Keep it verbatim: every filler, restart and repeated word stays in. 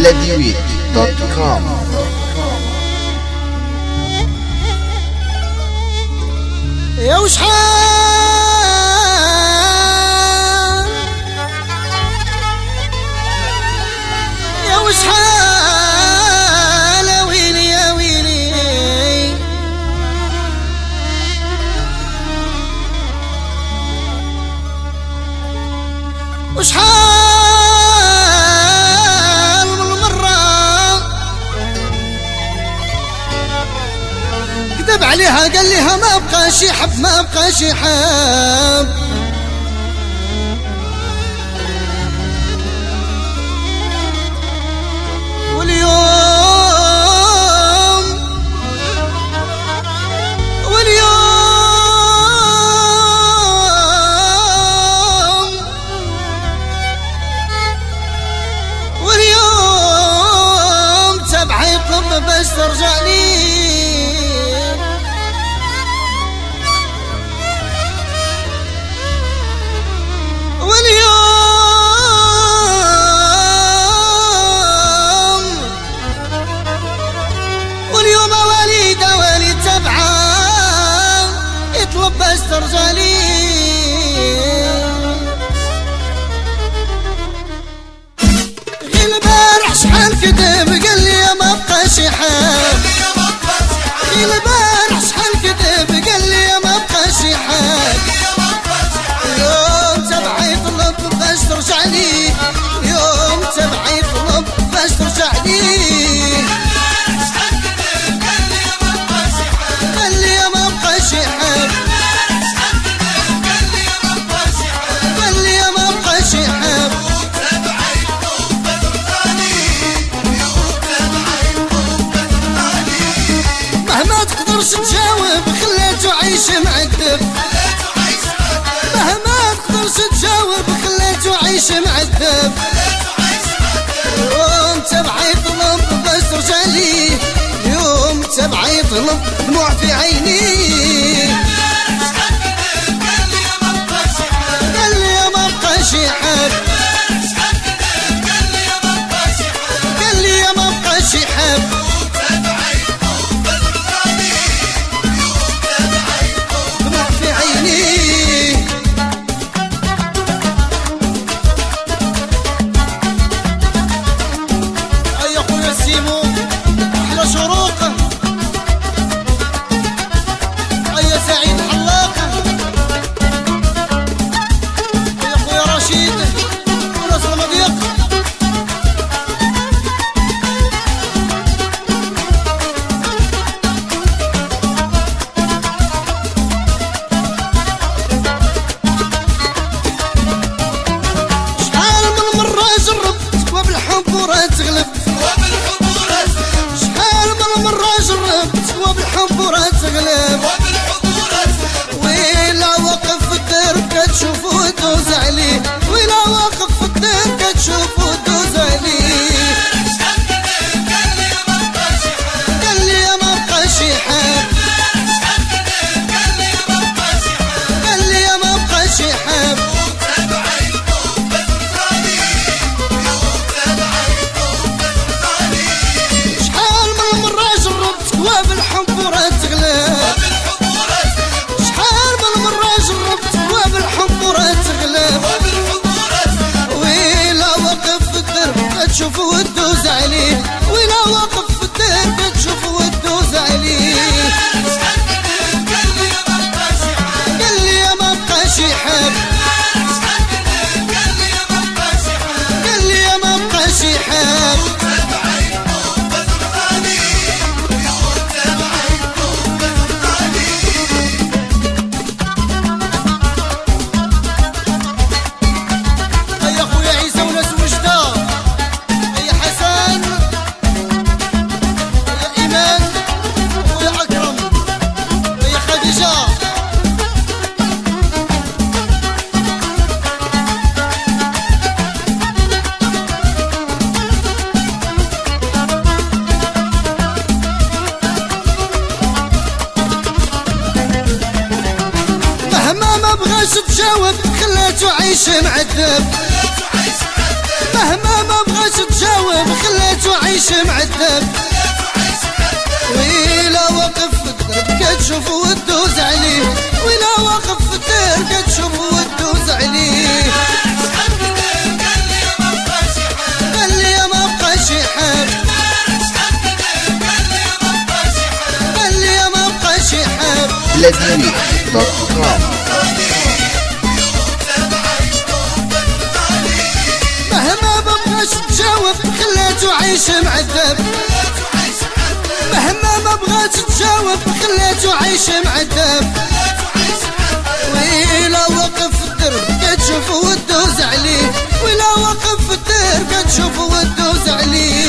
بلاديويت دوت كوم. يا وشحال يا وشحال يا ويلي يا ويلي وشحال من مرة كذب عليها قال لها ما بقاش يحب ما بقاش يحب واليوم واليوم واليوم تبع يطلب بس ترجع لي بس ترجع لي. غير البارح شحال كذب قال لي ما بقاش يحب غير البارح شحال كذب قال لي ما بقاش يحب اليوم تبع يطلب باش ترجع لي اليوم تبع يطلب باش ترجع لي قال لي ما بقاش يحب مهما تقدرش تجاوب خليته عيش معذب مهما تقدرش تجاوب خليته عيش معذب يوم تبع يطلب باش ترجع لي يوم تبع يطلب دموع في عيني قال لي ما بقاش يحب قال لي ما بقاش يحب شحال من مرة جربت وبالحب ورا تغلب ويلا واقف في الدار كتشوف ودوز عليه ويلا واقف في الدار كتشوف ودوز عليه قال لي ما بقاش يحب قال لي ما بقاش يحب وبالحب ورا تغلب شحال من مرة جربت وبالحب ورا تغلب ويلا واقف في الدرب كتشوف ودوز عليه ويلا واقف في الدرب كتشوف ودوز عليه قال لي ما بقاش يحب قال لي ما بقاش يحب بغاش تجاوب خلاته عيش معذب مهما ما بغاش تجاوب خليته عايش معذب ويلا واقف في الدرب كتشوف وتدوز عليه ويلا واقف في الدرب كتشوف وتدوز عليه قال لي ما بقاش يحب قال لي ما بقاش يحب بلاديني دوت كوم. مهما ما بغاش تجاوب خليته عايش معذب مهما ما بغاش تجاوب خليته عايش معذب ويلا واقف في الدرب كتشوف وتدوز عليه ويلا واقف في الدرب كتشوف وتدوز عليه